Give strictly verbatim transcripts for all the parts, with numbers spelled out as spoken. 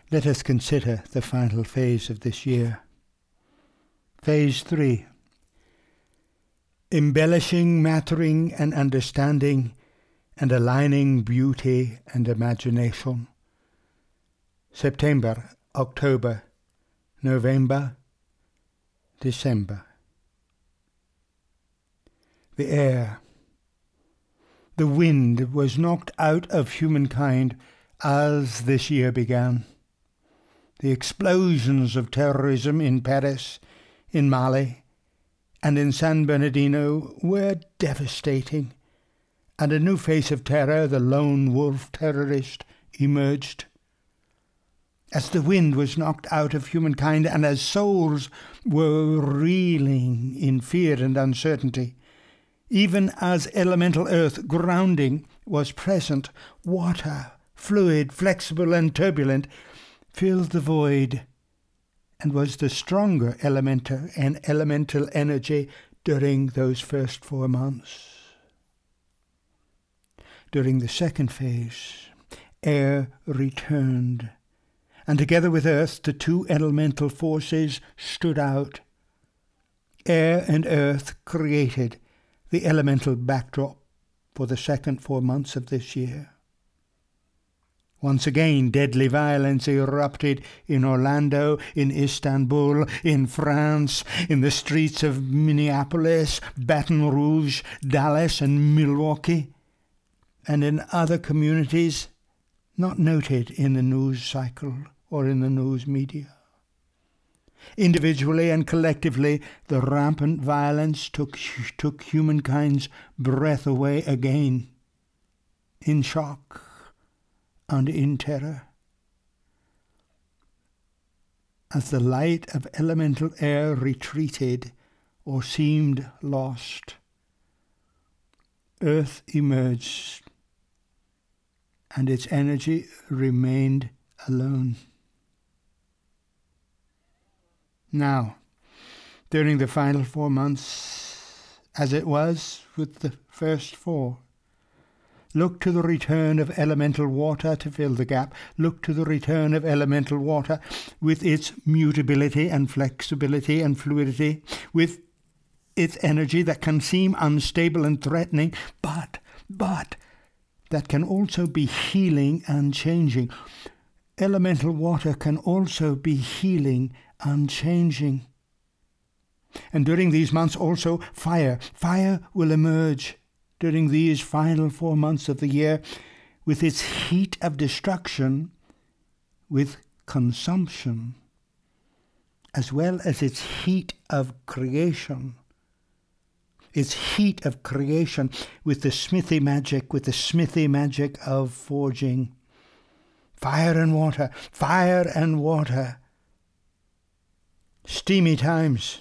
let us consider the final phase of this year. Phase three. Embellishing, mattering, and understanding, and aligning beauty and imagination. September, October, November, December. The air. The wind was knocked out of humankind as this year began. The explosions of terrorism in Paris, in Mali, and in San Bernardino were devastating, and a new face of terror, the lone wolf terrorist, emerged. As the wind was knocked out of humankind and as souls were reeling in fear and uncertainty, even as elemental earth grounding was present, water, fluid, flexible and turbulent, filled the void and was the stronger elemental and elemental energy during those first four months. During the second phase, air returned, and together with earth, the two elemental forces stood out. Air and earth created the elemental backdrop for the second four months of this year. Once again, deadly violence erupted in Orlando, in Istanbul, in France, in the streets of Minneapolis, Baton Rouge, Dallas, and Milwaukee, and in other communities not noted in the news cycle or in the news media. Individually and collectively, the rampant violence took, took humankind's breath away again, in shock and in terror. As the light of elemental air retreated or seemed lost, earth emerged, and its energy remained alone. Now, during the final four months, as it was with the first four, look to the return of elemental water to fill the gap. Look to the return of elemental water with its mutability and flexibility and fluidity, with its energy that can seem unstable and threatening, but, but, that can also be healing and changing. Elemental water can also be healing and changing. And during these months also, fire, fire will emerge during these final four months of the year with its heat of destruction, with consumption, as well as its heat of creation. Its heat of creation with the smithy magic, with the smithy magic of forging. Fire and water, fire and water. Steamy times.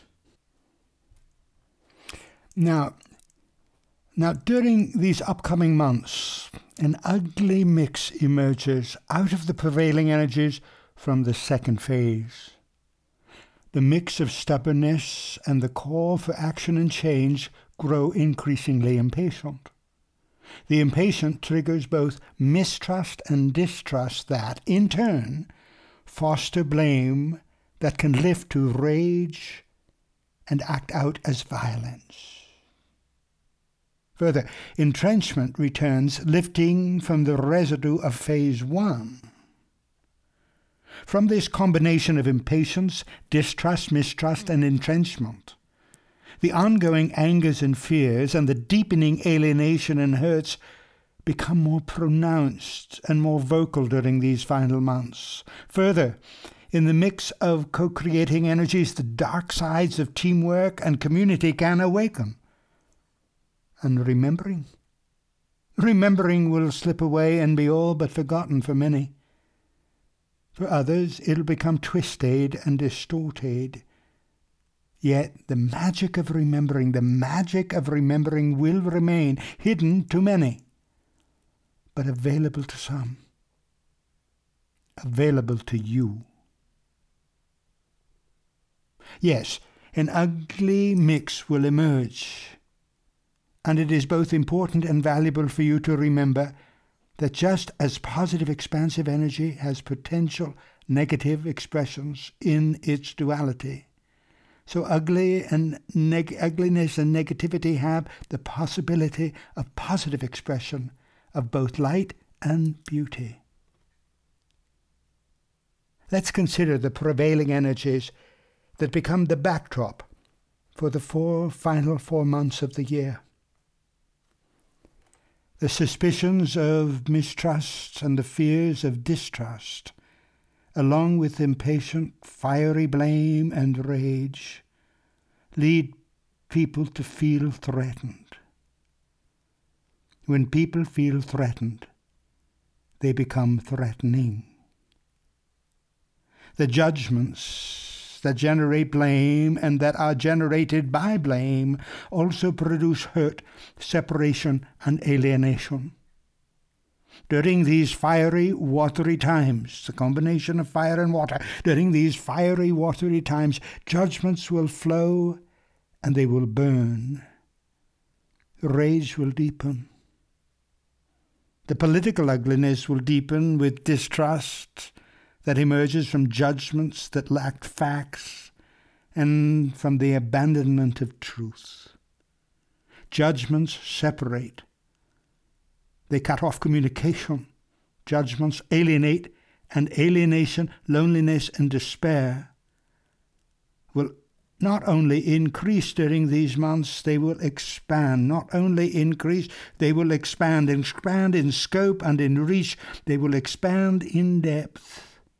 Now, now during these upcoming months, an ugly mix emerges out of the prevailing energies from the second phase. The mix of stubbornness and the call for action and change grow increasingly impatient. The impatient triggers both mistrust and distrust that, in turn, foster blame that can lift to rage and act out as violence. Further, entrenchment returns, lifting from the residue of phase one. From this combination of impatience, distrust, mistrust, and entrenchment, the ongoing angers and fears and the deepening alienation and hurts become more pronounced and more vocal during these final months. Further, in the mix of co-creating energies, the dark sides of teamwork and community can awaken. And remembering, remembering will slip away and be all but forgotten for many. For others, it'll become twisted and distorted. Yet the magic of remembering, the magic of remembering will remain hidden to many, but available to some, available to you. Yes, an ugly mix will emerge, and it is both important and valuable for you to remember that just as positive expansive energy has potential negative expressions in its duality. So ugly and neg- ugliness and negativity have the possibility of positive expression of both light and beauty. Let's consider the prevailing energies that become the backdrop for the four final four months of the year. The suspicions of mistrust and the fears of distrust, along with impatient, fiery blame and rage, lead people to feel threatened. When people feel threatened, they become threatening. The judgments that generate blame and that are generated by blame also produce hurt, separation, and alienation. During these fiery, watery times, the combination of fire and water, during these fiery, watery times, judgments will flow and they will burn. Rage will deepen. The political ugliness will deepen with distrust that emerges from judgments that lack facts and from the abandonment of truth. Judgments separate. They cut off communication. Judgments alienate, and alienation, loneliness, and despair will not only increase during these months, they will expand. Not only increase, they will expand. Expand in scope and in reach. They will expand in depth.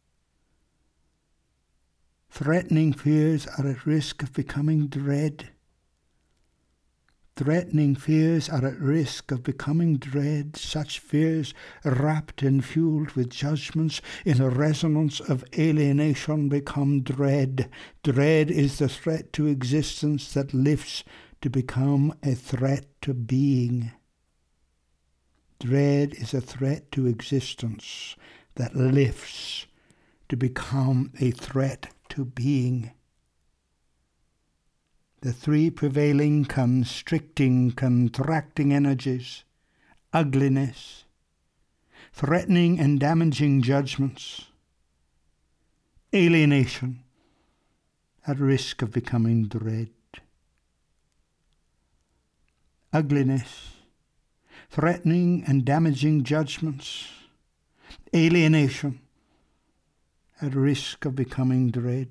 Threatening fears are at risk of becoming dread. Threatening fears are at risk of becoming dread. Such fears, wrapped and fueled with judgments in a resonance of alienation, become dread. Dread is the threat to existence that lifts to become a threat to being. Dread is a threat to existence that lifts to become a threat to being. The three prevailing constricting, contracting energies, ugliness, threatening and damaging judgments, alienation, at risk of becoming dread. Ugliness, threatening and damaging judgments, alienation, at risk of becoming dread.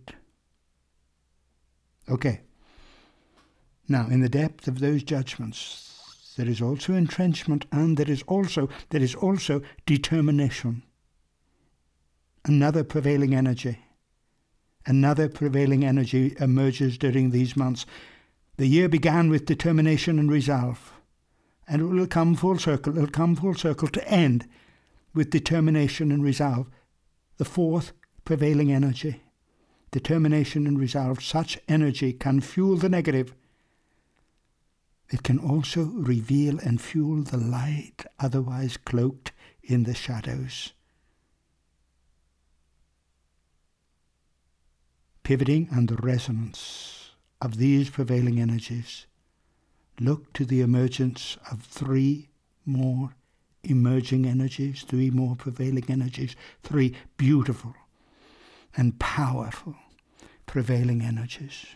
Okay. Now, in the depth of those judgments, there is also entrenchment, and there is also there is also determination. Another prevailing energy. Another prevailing energy emerges during these months. The year began with determination and resolve, and it will come full circle. It will come full circle to end with determination and resolve. The fourth prevailing energy, determination and resolve. Such energy can fuel the negative. It can also reveal and fuel the light, otherwise cloaked in the shadows. Pivoting on the resonance of these prevailing energies, look to the emergence of three more emerging energies, three more prevailing energies, three beautiful and powerful prevailing energies.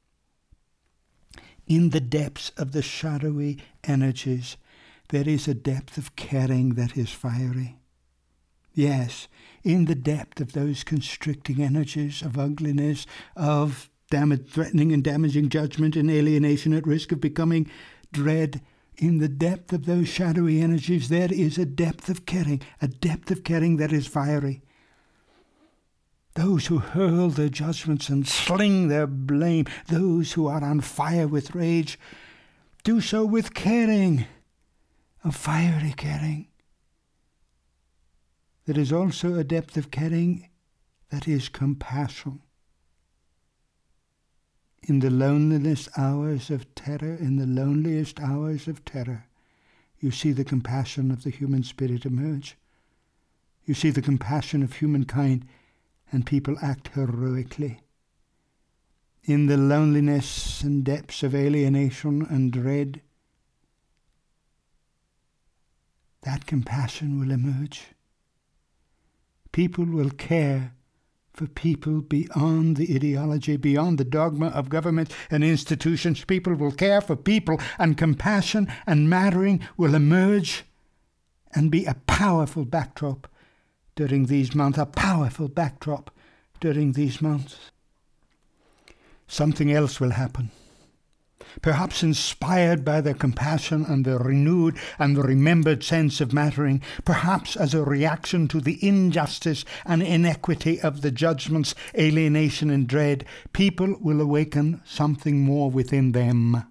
In the depths of the shadowy energies, there is a depth of caring that is fiery. Yes, in the depth of those constricting energies of ugliness, of damage, threatening and damaging judgment and alienation at risk of becoming dread, in the depth of those shadowy energies, there is a depth of caring, a depth of caring that is fiery. Those who hurl their judgments and sling their blame, those who are on fire with rage, do so with caring, a fiery caring. There is also a depth of caring that is compassion. In the loneliness hours of terror, in the loneliest hours of terror, you see the compassion of the human spirit emerge. You see the compassion of humankind, and people act heroically. In the loneliness and depths of alienation and dread, that compassion will emerge. People will care for people beyond the ideology, beyond the dogma of government and institutions. People will care for people, and compassion and mattering will emerge and be a powerful backdrop during these months, a powerful backdrop during these months. Something else will happen. Perhaps inspired by the compassion and the renewed and the remembered sense of mattering, perhaps as a reaction to the injustice and inequity of the judgments, alienation and dread, people will awaken something more within them.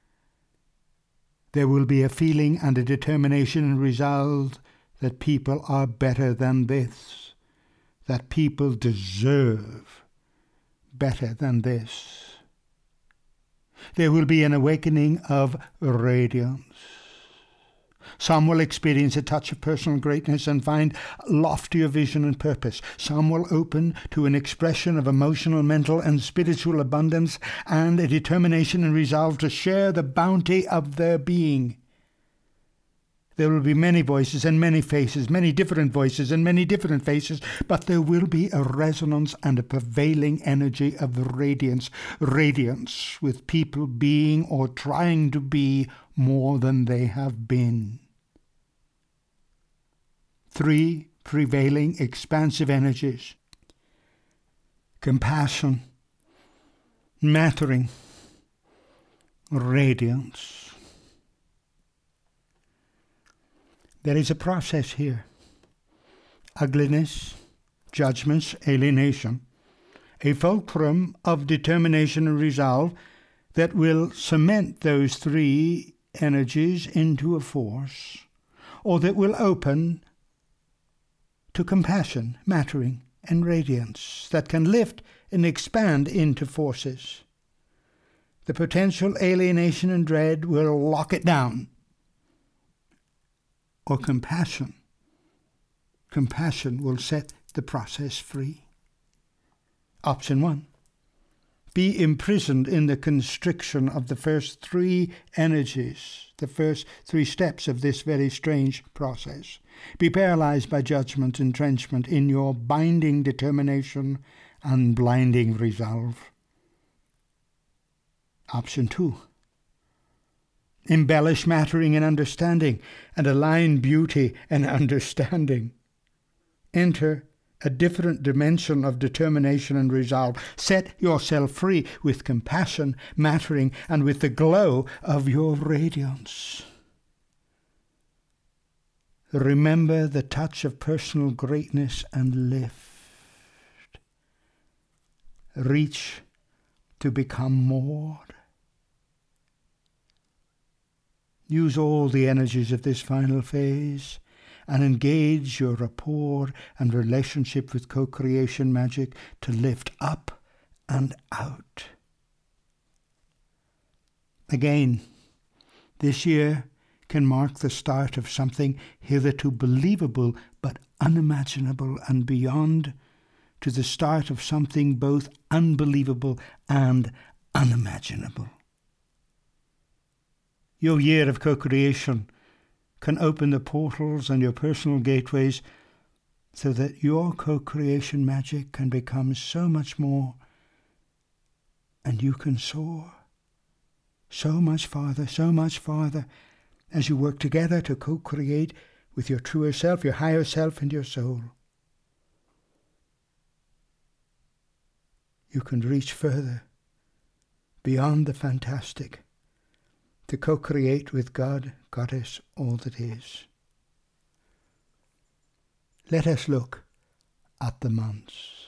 There will be a feeling and a determination and resolve that people are better than this, that people deserve better than this. There will be an awakening of radiance. Some will experience a touch of personal greatness and find loftier vision and purpose. Some will open to an expression of emotional, mental, and spiritual abundance and a determination and resolve to share the bounty of their being. There will be many voices and many faces, many different voices and many different faces, but there will be a resonance and a prevailing energy of radiance, radiance with people being or trying to be more than they have been. Three prevailing expansive energies: compassion, mattering, radiance. There is a process here. Ugliness, judgments, alienation. A fulcrum of determination and resolve that will cement those three energies into a force, or that will open to compassion, mattering, and radiance that can lift and expand into forces. The potential alienation and dread will lock it down. Or compassion. Compassion will set the process free. Option one. Be imprisoned in the constriction of the first three energies, the first three steps of this very strange process. Be paralyzed by judgment, entrenchment in your binding determination and blinding resolve. Option two. Embellish mattering and understanding, and align beauty and understanding. Enter a different dimension of determination and resolve. Set yourself free with compassion, mattering, and with the glow of your radiance. Remember the touch of personal greatness and lift. Reach to become more. Use all the energies of this final phase and engage your rapport and relationship with co-creation magic to lift up and out. Again, this year can mark the start of something hitherto believable but unimaginable, and beyond to the start of something both unbelievable and unimaginable. Your year of co-creation can open the portals and your personal gateways so that your co-creation magic can become so much more, and you can soar so much farther, so much farther as you work together to co-create with your truer self, your higher self, and your soul. You can reach further beyond the fantastic to co-create with God, Goddess, all that is. Let us look at the months.